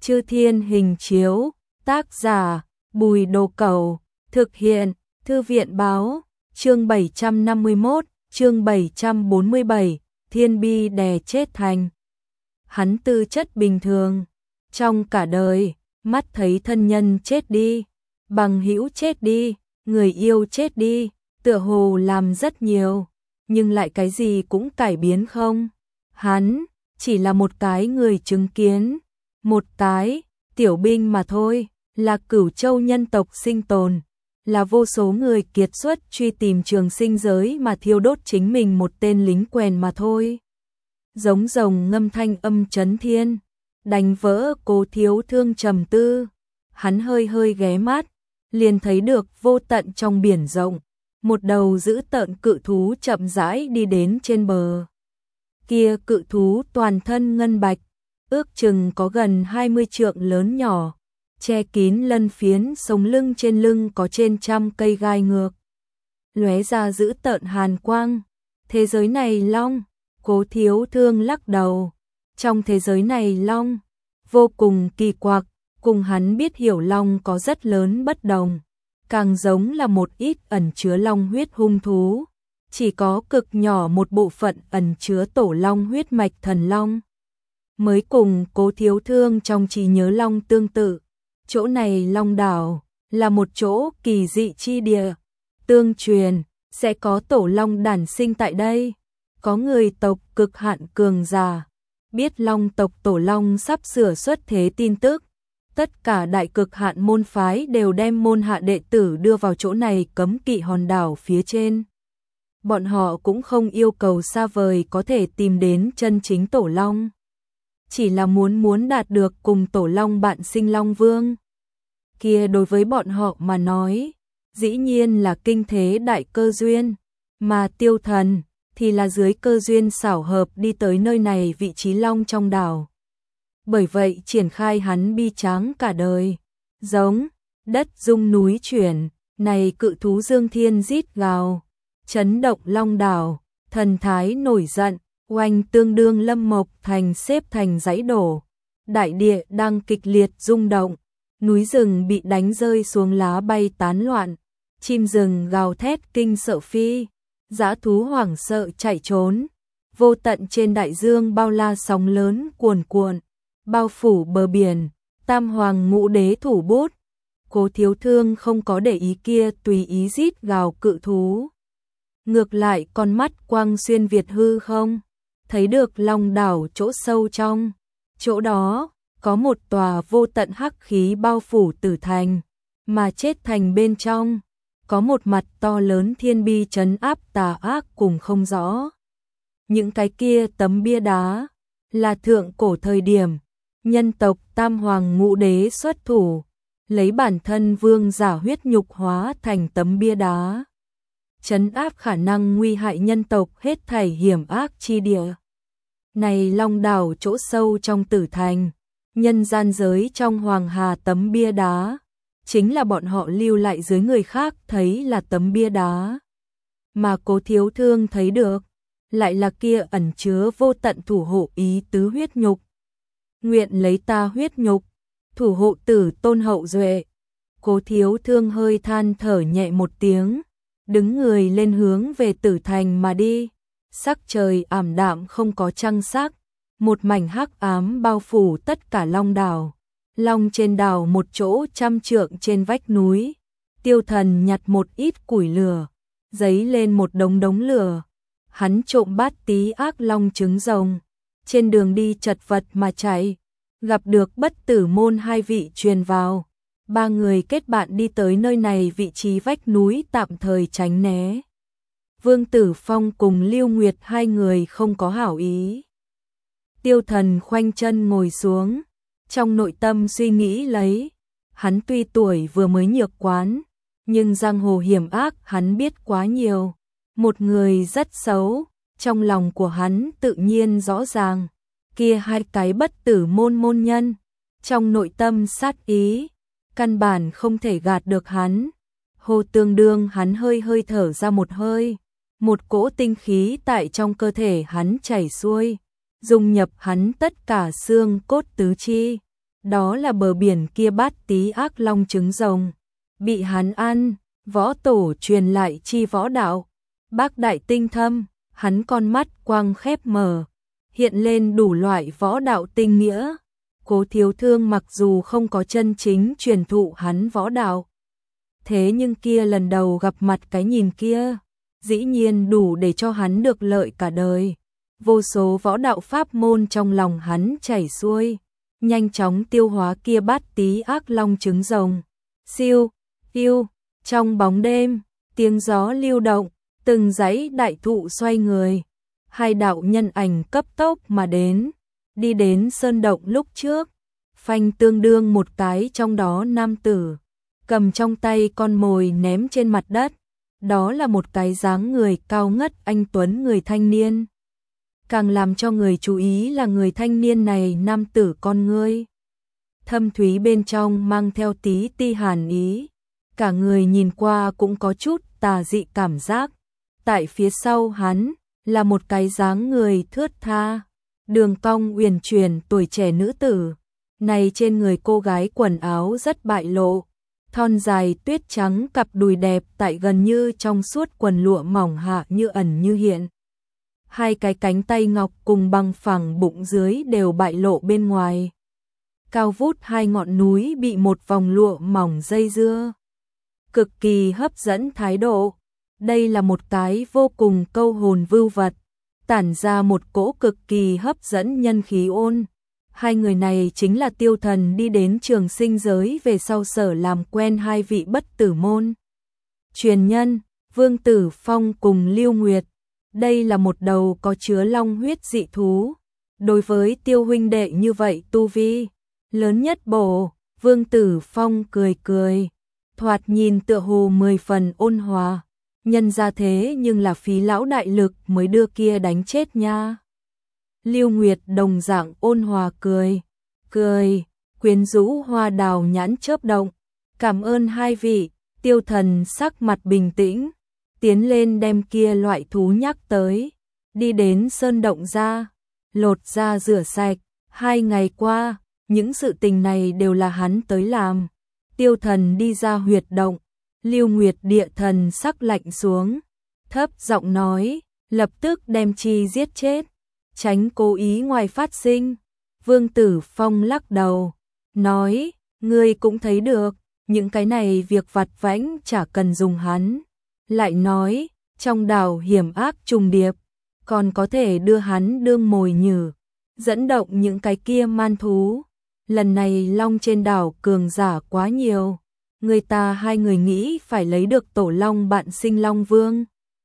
Chư Thiên Hình Chiếu, tác giả Bùi Đồ Cẩu, thực hiện Thư viện báo, chương 751, chương 747, Thiên Bi đè chết Thành. Hắn tư chất bình thường, trong cả đời, mắt thấy thân nhân chết đi, bằng hữu chết đi, người yêu chết đi, tựa hồ làm rất nhiều, nhưng lại cái gì cũng cải biến không. Hắn chỉ là một cái người chứng kiến, một cái tiểu binh mà thôi, là Cửu Châu nhân tộc sinh tồn, là vô số người kiệt xuất truy tìm trường sinh giới mà thiêu đốt chính mình một tên lính quèn mà thôi. Giống rồng ngâm thanh âm chấn thiên, đánh vỡ Cố Thiếu Thương trầm tư. Hắn hơi hơi ghé mắt, liền thấy được vô tận trong biển rộng, một đầu dữ tợn cự thú chậm rãi đi đến trên bờ. Kia cự thú toàn thân ngân bạch, ước chừng có gần 20 trượng lớn nhỏ, che kín lân phiến, sống lưng trên lưng có trên trăm cây gai ngược, lóe ra dữ tợn hàn quang. Thế giới này long, Cố Thiếu Thương lắc đầu. Trong thế giới này long vô cùng kỳ quặc, cùng hắn biết hiểu long có rất lớn bất đồng, càng giống là một ít ẩn chứa long huyết hung thú, chỉ có cực nhỏ một bộ phận ẩn chứa tổ long huyết mạch thần long mới cùng Cố Thiếu Thương trong trí nhớ long tương tự. Chỗ này Long Đảo là một chỗ kỳ dị chi địa, tương truyền sẽ có tổ long đản sinh tại đây. Có người tộc cực hạn cường giả biết long tộc tổ long sắp sửa xuất thế tin tức, tất cả đại cực hạn môn phái đều đem môn hạ đệ tử đưa vào chỗ này cấm kỵ hòn đảo phía trên. Bọn họ cũng không yêu cầu xa vời có thể tìm đến chân chính tổ long, chỉ là muốn đạt được cùng tổ long bạn sinh long vương. Kia đối với bọn họ mà nói, dĩ nhiên là kinh thế đại cơ duyên, mà Tiêu Thần thì là dưới cơ duyên xảo hợp đi tới nơi này vị trí long trong đảo. Bởi vậy triển khai hắn bi tráng cả đời, giống đất rung núi chuyển, này cự thú dương thiên rít gào, chấn động Long Đảo, thần thái nổi giận, oanh tương đương Lâm Mộc Thành xếp thành dãy đổ, đại địa đang kịch liệt rung động, núi rừng bị đánh rơi xuống lá bay tán loạn, chim rừng gào thét kinh sợ phi, dã thú hoảng sợ chạy trốn. Vô tận trên đại dương bao la sóng lớn cuồn cuộn, bao phủ bờ biển, Tam Hoàng Ngũ Đế thủ bút. Cố Thiếu Thương không có để ý kia tùy ý rít gào cự thú, ngược lại con mắt quang xuyên việt hư không, thấy được Long Đảo chỗ sâu trong, chỗ đó có một tòa vô tận hắc khí bao phủ Tử Thành, mà chết thành bên trong có một mặt to lớn thiên bi trấn áp tà ác cùng không rõ. Những cái kia tấm bia đá là thượng cổ thời điểm nhân tộc Tam Hoàng Ngũ Đế xuất thủ, lấy bản thân vương giả huyết nhục hóa thành tấm bia đá, trấn áp khả năng nguy hại nhân tộc hết thảy hiểm ác chi địa. Này Long Đảo chỗ sâu trong Tử Thành, nhân gian giới trong Hoàng Hà tấm bia đá, chính là bọn họ lưu lại dưới người khác thấy là tấm bia đá. Mà Cố Thiếu Thương thấy được, lại là kia ẩn chứa vô tận thủ hộ ý tứ huyết nhục. Nguyện lấy ta huyết nhục, thủ hộ tử tôn hậu duệ. Cố Thiếu Thương hơi than thở nhẹ một tiếng, đứng người lên hướng về Tử Thành mà đi. Sắc trời ảm đạm không có trăng sắc, một mảnh hắc ám bao phủ tất cả Long Đảo. Long trên đảo một chỗ trăm trượng trên vách núi, Tiêu Thần nhặt một ít củi lửa, giấy lên một đống lửa. Hắn trộm bát tí ác long trứng rồng, trên đường đi chật vật mà chạy, gặp được Bất Tử môn hai vị truyền vào. Ba người kết bạn đi tới nơi này vị trí vách núi tạm thời tránh né. Vương Tử Phong cùng Lưu Nguyệt hai người không có hảo ý. Tiêu Thần khoanh chân ngồi xuống, trong nội tâm suy nghĩ lấy, hắn tuy tuổi vừa mới nhược quán, nhưng giang hồ hiểm ác hắn biết quá nhiều. Một người rất xấu, trong lòng của hắn tự nhiên rõ ràng, kia hai cái Bất Tử môn môn nhân, trong nội tâm sát ý, căn bản không thể gạt được hắn. Hồ tương đương hắn hơi hơi thở ra một hơi, một cỗ tinh khí tại trong cơ thể hắn chảy xuôi, dung nhập hắn tất cả xương cốt tứ chi. đó là bờ biển kia Bát Tí Ác Long trứng rồng, bị hắn ăn, võ tổ truyền lại chi võ đạo, bác đại tinh thâm, hắn con mắt quang khép mở, hiện lên đủ loại võ đạo tinh nghĩa. Cố Thiếu Thương mặc dù không có chân chính truyền thụ hắn võ đạo, thế nhưng kia lần đầu gặp mặt cái nhìn kia, dĩ nhiên đủ để cho hắn được lợi cả đời. Vô số võ đạo pháp môn trong lòng hắn chảy xuôi, nhanh chóng tiêu hóa kia Bát Tí Ác Long trứng rồng. Siêu, siêu, trong bóng đêm, tiếng gió lưu động, từng dãy đại thụ xoay người, hai đạo nhân ảnh cấp tốc mà đến, đi đến sơn động lúc trước, phanh tương đương một cái trong đó nam tử, cầm trong tay con mồi ném trên mặt đất, đó là một cái dáng người cao ngất anh tuấn người thanh niên. Càng làm cho người chú ý là người thanh niên này nam tử con ngươi thâm thúy bên trong mang theo tí ti hàn ý, cả người nhìn qua cũng có chút tà dị cảm giác. Tại phía sau hắn là một cái dáng người thướt tha, đường cong uyển chuyển tuổi trẻ nữ tử, này trên người cô gái quần áo rất bại lộ, thon dài tuyết trắng cặp đùi đẹp tại gần như trong suốt quần lụa mỏng hạ như ẩn như hiện. Hai cái cánh tay ngọc cùng bằng phẳng bụng dưới đều bại lộ bên ngoài. Cao vút hai ngọn núi bị một vòng lụa mỏng dây dưa, cực kỳ hấp dẫn thái độ. Đây là một cái vô cùng câu hồn vưu vật, tản ra một cỗ cực kỳ hấp dẫn nhân khí ôn. Hai người này chính là Tiêu Thần đi đến trường sinh giới về sau sở làm quen hai vị bất tử môn truyền nhân, Vương Tử Phong cùng Lưu Nguyệt. Đây là một đầu có chứa long huyết dị thú. Đối với Tiêu huynh đệ như vậy tu vi lớn nhất bổ, Vương Tử Phong cười cười, thoạt nhìn tựa hồ 10 phần ôn hòa. Nhân ra thế nhưng là phí lão đại lực mới đưa kia đánh chết nha. Lưu Nguyệt đồng dạng ôn hòa cười, quyến rũ hoa đào nhãn chớp động. Cảm ơn hai vị. Tiêu Thần sắc mặt bình tĩnh, tiến lên đem kia loại thú nhắc tới, đi đến sơn động ra, lột ra rửa sạch. 2 ngày qua, những sự tình này đều là hắn tới làm. Tiêu Thần đi ra huyệt động, Lưu Nguyệt địa thần sắc lạnh xuống, thấp giọng nói, lập tức đem chi giết chết, tránh cố ý ngoài phát sinh. Vương Tử Phong lắc đầu, nói, ngươi cũng thấy được, những cái này việc vặt vãnh chả cần dùng hắn. Lại nói, trong đảo hiểm ác trùng điệp, còn có thể đưa hắn đương mồi nhử, dẫn động những cái kia man thú. Lần này long trên đảo cường giả quá nhiều, người ta hai người nghĩ phải lấy được tổ long bạn sinh long vương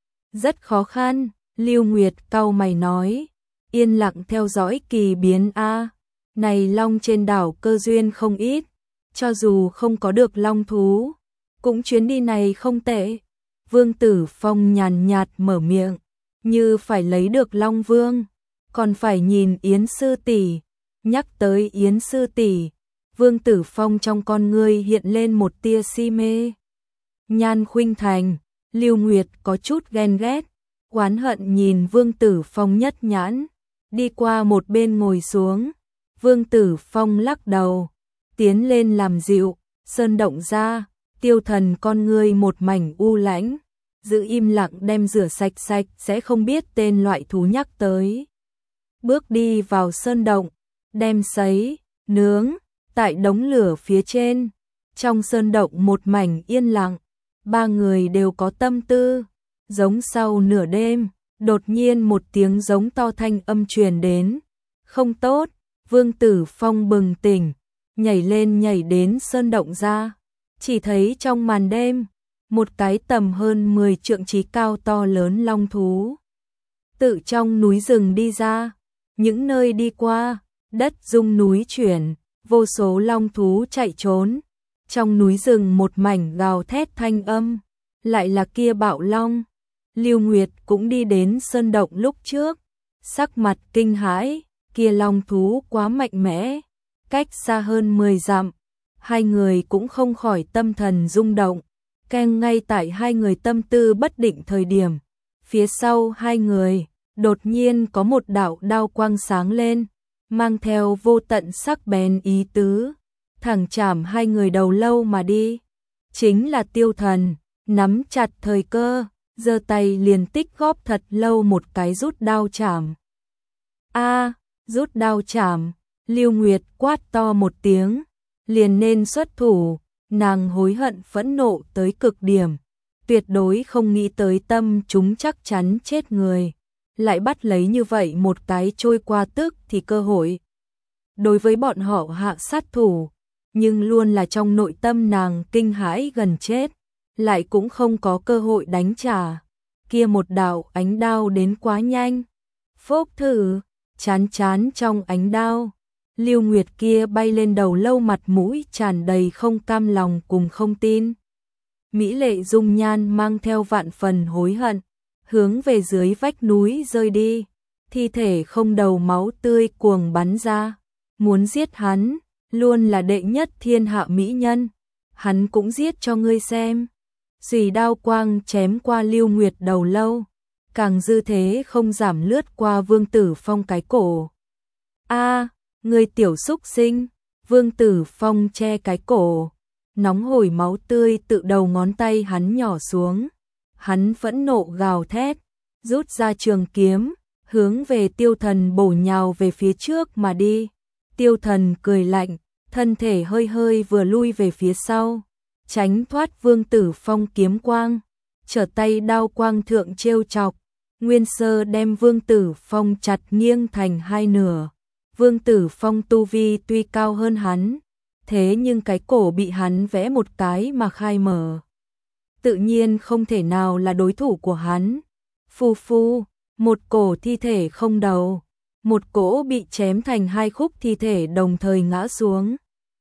rất khó khăn. Lưu Nguyệt cau mày nói, yên lặng theo dõi kỳ biến a. Này long trên đảo cơ duyên không ít, cho dù không có được long thú, cũng chuyến đi này không tệ. Vương Tử Phong nhàn nhạt mở miệng, như phải lấy được long vương, còn phải nhìn Yến sư tỷ. Nhắc tới Yến sư tỷ, Vương Tử Phong trong con ngươi hiện lên một tia si mê. Nhan Khuynh Thành, Lưu Nguyệt có chút ghen ghét, oán hận nhìn Vương Tử Phong nhất nhãn, đi qua một bên ngồi xuống. Vương Tử Phong lắc đầu, tiến lên làm dịu, sơn động ra. Tiêu Thần con ngươi một mảnh u lãnh, giữ im lặng đem rửa sạch sẽ không biết tên loại thú nhắc tới. Bước đi vào sơn động, đem sấy, nướng, tại đống lửa phía trên. Trong sơn động một mảnh yên lặng, ba người đều có tâm tư. Giống sau nửa đêm, đột nhiên một tiếng giống to thanh âm truyền đến. Không tốt, Vương Tử Phong bừng tỉnh, nhảy lên nhảy đến sơn động ra. Chỉ thấy trong màn đêm, một cái tầm hơn 10 trượng trí cao to lớn long thú tự trong núi rừng đi ra. Những nơi đi qua, đất rung núi chuyển, vô số long thú chạy trốn. Trong núi rừng một mảnh gào thét thanh âm, lại là kia bạo long. Lưu Nguyệt cũng đi đến sơn động lúc trước, sắc mặt kinh hãi, kia long thú quá mạnh mẽ, cách xa hơn 10 dặm. Hai người cũng không khỏi tâm thần rung động. Ngay tại hai người tâm tư bất định thời điểm, phía sau hai người đột nhiên có một đạo đao quang sáng lên, mang theo vô tận sắc bén ý tứ, thẳng chạm hai người đầu lâu mà đi. Chính là Tiêu Thần, nắm chặt thời cơ, giơ tay liền tích góp thật lâu một cái rút đao chảm. Rút đao chảm, Lưu Nguyệt quát to một tiếng, liền nên xuất thủ, nàng hối hận phẫn nộ tới cực điểm, tuyệt đối không nghĩ tới tâm chúng chắc chắn chết người, lại bắt lấy như vậy một cái trôi qua tức thì cơ hội. Đối với bọn họ hạ sát thủ, nhưng luôn là trong nội tâm nàng kinh hãi gần chết, lại cũng không có cơ hội đánh trả. Kia một đạo ánh đao đến quá nhanh. Phốc thử, chán trong ánh đao. Lưu Nguyệt kia bay lên đầu lâu, mặt mũi tràn đầy không cam lòng cùng không tin. Mỹ lệ dung nhan mang theo vạn phần hối hận, hướng về dưới vách núi rơi đi. Thi thể không đầu máu tươi cuồng bắn ra. Muốn giết hắn, luôn là đệ nhất thiên hạ mỹ nhân. Hắn cũng giết cho ngươi xem. Dùy đao quang chém qua Lưu Nguyệt đầu lâu, càng dư thế không giảm lướt qua Vương Tử Phong cái cổ. Ngươi tiểu xúc sinh! Vương Tử Phong che cái cổ, nóng hổi máu tươi tự đầu ngón tay hắn nhỏ xuống. Hắn phẫn nộ gào thét, rút ra trường kiếm, hướng về Tiêu Thần bổ nhào về phía trước mà đi. Tiêu Thần cười lạnh, thân thể hơi hơi vừa lui về phía sau, tránh thoát Vương Tử Phong kiếm quang, trở tay đao quang thượng trêu chọc, nguyên sơ đem Vương Tử Phong chặt nghiêng thành hai nửa. Vương Tử Phong tu vi tuy cao hơn hắn, thế nhưng cái cổ bị hắn vẽ một cái mà khai mở, tự nhiên không thể nào là đối thủ của hắn. Phu, một cổ thi thể không đầu, một cỗ bị chém thành hai khúc thi thể đồng thời ngã xuống,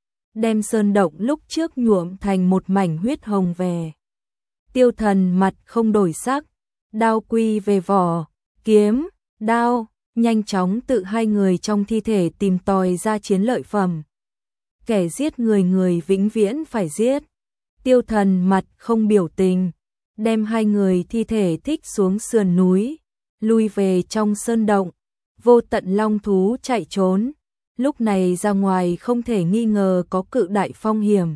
đem sơn động lúc trước nhuộm thành một mảnh huyết hồng về. Tiêu Thần mặt không đổi sắc, đao quy về vỏ, kiếm, đao, nhanh chóng tự hai người trong thi thể tìm tòi ra chiến lợi phẩm. Kẻ giết người vĩnh viễn phải giết. Tiêu Thần mặt không biểu tình, đem hai người thi thể thích xuống sườn núi, lui về trong sơn động. Vô tận long thú chạy trốn, lúc này ra ngoài không thể nghi ngờ có cự đại phong hiểm.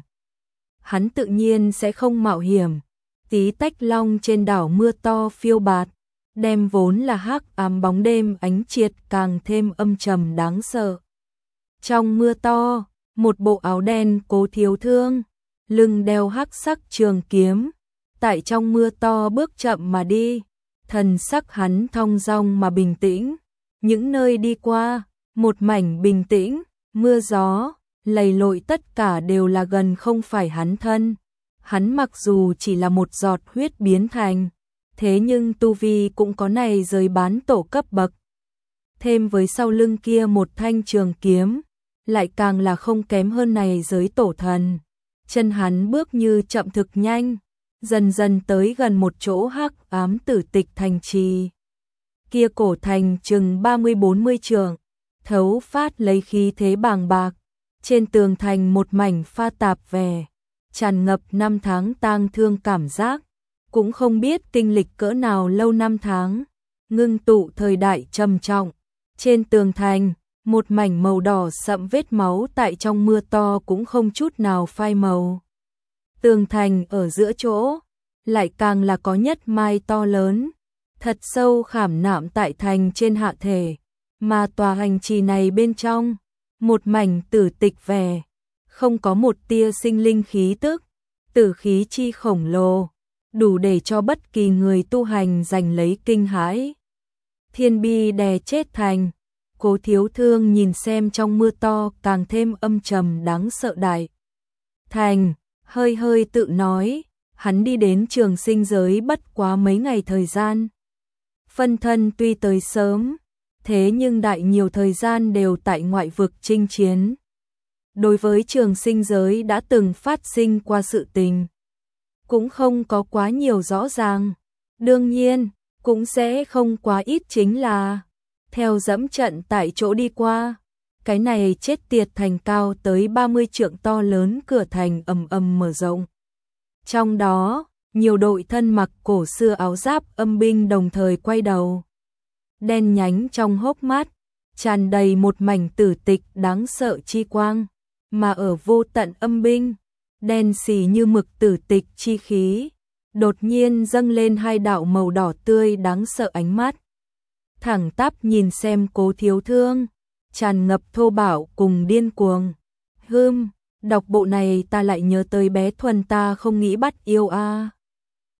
Hắn tự nhiên sẽ không mạo hiểm. Tí tách long trên đảo mưa to phiêu bạt, đem vốn là hắc ám bóng đêm ánh triệt càng thêm âm trầm đáng sợ. Trong mưa to, một bộ áo đen Cố Thiếu Thương, lưng đeo hắc sắc trường kiếm, tại trong mưa to bước chậm mà đi, thần sắc hắn thong dong mà bình tĩnh. Những nơi đi qua, một mảnh bình tĩnh, mưa gió, lầy lội tất cả đều là gần không phải hắn thân. Hắn mặc dù chỉ là một giọt huyết biến thành, thế nhưng tu vi cũng có này giới bán tổ cấp bậc. Thêm với sau lưng kia một thanh trường kiếm, lại càng là không kém hơn này giới tổ thần. Chân hắn bước như chậm thực nhanh, dần dần tới gần một chỗ hắc ám tử tịch thành trì. Kia cổ thành chừng 30-40 trượng, thấu phát lấy khí thế bàng bạc, trên tường thành một mảnh pha tạp vẻ, tràn ngập năm tháng tang thương cảm giác, cũng không biết kinh lịch cỡ nào lâu năm tháng, ngưng tụ thời đại trầm trọng. Trên tường thành, một mảnh màu đỏ sậm vết máu tại trong mưa to cũng không chút nào phai màu. Tường thành ở giữa chỗ, lại càng là có nhất mai to lớn, thật sâu khảm nạm tại thành trên hạ thể, mà tòa hành trì này bên trong, một mảnh tử tịch vẻ, không có một tia sinh linh khí tức, tử khí chi khổng lồ, đủ để cho bất kỳ người tu hành giành lấy kinh hãi. Thiên bi đè chết thành, Cố Thiếu Thương nhìn xem trong mưa to càng thêm âm trầm đáng sợ đại. Thành, hơi hơi tự nói, hắn đi đến Trường Sinh giới bất quá mấy ngày thời gian. Phân thân tuy tới sớm, thế nhưng đại nhiều thời gian đều tại ngoại vực chinh chiến. Đối với Trường Sinh giới đã từng phát sinh qua sự tình, cũng không có quá nhiều rõ ràng. Đương nhiên, cũng sẽ không quá ít chính là theo dẫm trận tại chỗ đi qua. Cái này chết tiệt thành cao tới 30 trượng to lớn cửa thành ầm ầm mở rộng. Trong đó, nhiều đội thân mặc cổ xưa áo giáp âm binh đồng thời quay đầu. Đen nhánh trong hốc mắt, tràn đầy một mảnh tử tịch đáng sợ chi quang, mà ở vô tận âm binh, đen xì như mực tử tịch chi khí, đột nhiên dâng lên hai đạo màu đỏ tươi đáng sợ ánh mắt. Thẳng tắp nhìn xem Cố Thiếu Thương, tràn ngập thô bạo cùng điên cuồng. Đọc bộ này ta lại nhớ tới bé Thuần ta không nghĩ bắt yêu a.